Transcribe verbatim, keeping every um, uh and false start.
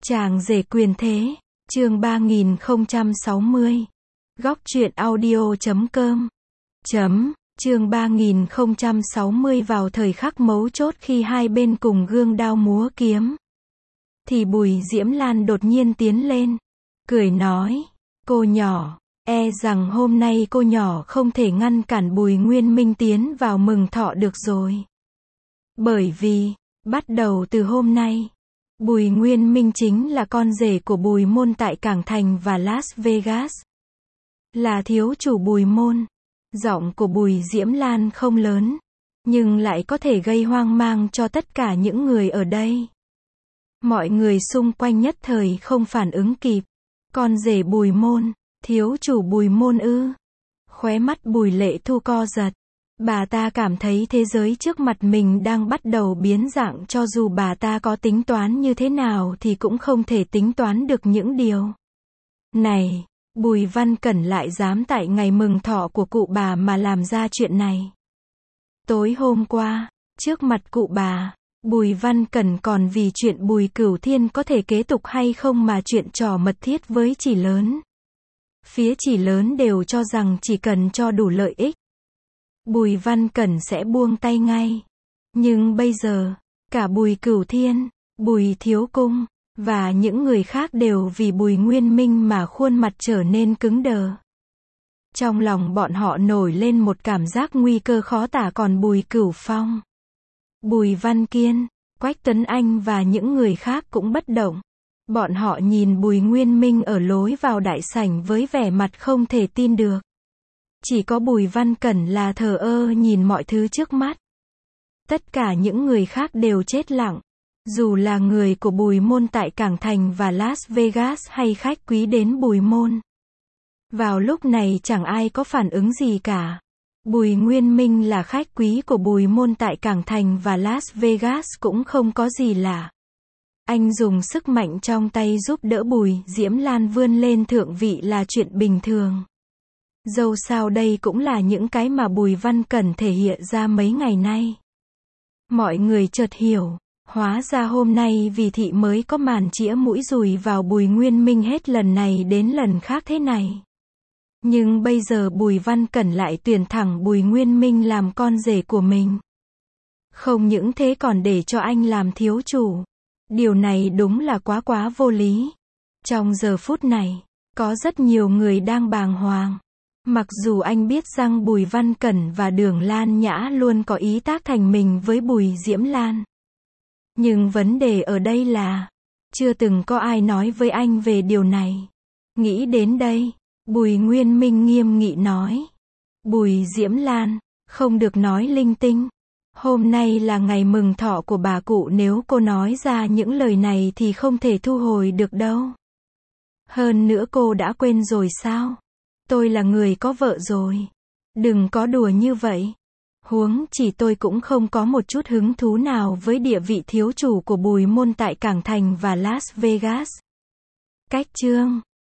Chàng rể quyền thế, chương ba nghìn không trăm sáu mươi. Góc truyện audio chấm com. Chấm, chương ba nghìn không trăm sáu mươi vào thời khắc mấu chốt khi hai bên cùng gương đao múa kiếm. Thì Bùi Diễm Lan đột nhiên tiến lên, cười nói, cô nhỏ, e rằng hôm nay cô nhỏ không thể ngăn cản Bùi Nguyên Minh tiến vào mừng thọ được rồi. Bởi vì, bắt đầu từ hôm nay, Bùi Nguyên Minh chính là con rể của Bùi Môn tại Cảng Thành và Las Vegas. Là thiếu chủ Bùi Môn. Giọng của Bùi Diễm Lan không lớn, nhưng lại có thể gây hoang mang cho tất cả những người ở đây. Mọi người xung quanh nhất thời không phản ứng kịp. Con rể Bùi Môn, thiếu chủ Bùi Môn ư? Khóe mắt Bùi Lệ Thu co giật. Bà ta cảm thấy thế giới trước mặt mình đang bắt đầu biến dạng, cho dù bà ta có tính toán như thế nào thì cũng không thể tính toán được những điều này. Bùi Văn Cẩn lại dám tại ngày mừng thọ của cụ bà mà làm ra chuyện này. Tối hôm qua, trước mặt cụ bà, Bùi Văn Cẩn còn vì chuyện Bùi Cửu Thiên có thể kế tục hay không mà chuyện trò mật thiết với Chỉ Lớn. Phía Chỉ Lớn đều cho rằng chỉ cần cho đủ lợi ích, Bùi Văn Cẩn sẽ buông tay ngay. Nhưng bây giờ, cả Bùi Cửu Thiên, Bùi Thiếu Cung, và những người khác đều vì Bùi Nguyên Minh mà khuôn mặt trở nên cứng đờ. Trong lòng bọn họ nổi lên một cảm giác nguy cơ khó tả, còn Bùi Cửu Phong, Bùi Văn Kiên, Quách Tuấn Anh và những người khác cũng bất động. Bọn họ nhìn Bùi Nguyên Minh ở lối vào đại sảnh với vẻ mặt không thể tin được. Chỉ có Bùi Văn Cẩn là thờ ơ nhìn mọi thứ trước mắt. Tất cả những người khác đều chết lặng. Dù là người của Bùi Môn tại Cảng Thành và Las Vegas hay khách quý đến Bùi Môn, vào lúc này chẳng ai có phản ứng gì cả. Bùi Nguyên Minh là khách quý của Bùi Môn tại Cảng Thành và Las Vegas cũng không có gì lạ. Anh dùng sức mạnh trong tay giúp đỡ Bùi Diễm Lan vươn lên thượng vị là chuyện bình thường. Dẫu sao đây cũng là những cái mà Bùi Văn Cẩn thể hiện ra mấy ngày nay. Mọi người chợt hiểu, hóa ra hôm nay vì thị mới có màn chĩa mũi dùi vào Bùi Nguyên Minh hết lần này đến lần khác thế này. Nhưng bây giờ Bùi Văn Cẩn lại tuyển thẳng Bùi Nguyên Minh làm con rể của mình. Không những thế còn để cho anh làm thiếu chủ. Điều này đúng là quá quá vô lý. Trong giờ phút này, có rất nhiều người đang bàng hoàng. Mặc dù anh biết rằng Bùi Văn Cẩn và Đường Lan Nhã luôn có ý tác thành mình với Bùi Diễm Lan. Nhưng vấn đề ở đây là, chưa từng có ai nói với anh về điều này. Nghĩ đến đây, Bùi Nguyên Minh nghiêm nghị nói. Bùi Diễm Lan, không được nói linh tinh. Hôm nay là ngày mừng thọ của bà cụ, nếu cô nói ra những lời này thì không thể thu hồi được đâu. Hơn nữa cô đã quên rồi sao? Tôi là người có vợ rồi. Đừng có đùa như vậy. Huống chỉ tôi cũng không có một chút hứng thú nào với địa vị thiếu chủ của Bùi Môn tại Cảng Thành và Las Vegas. Cách chương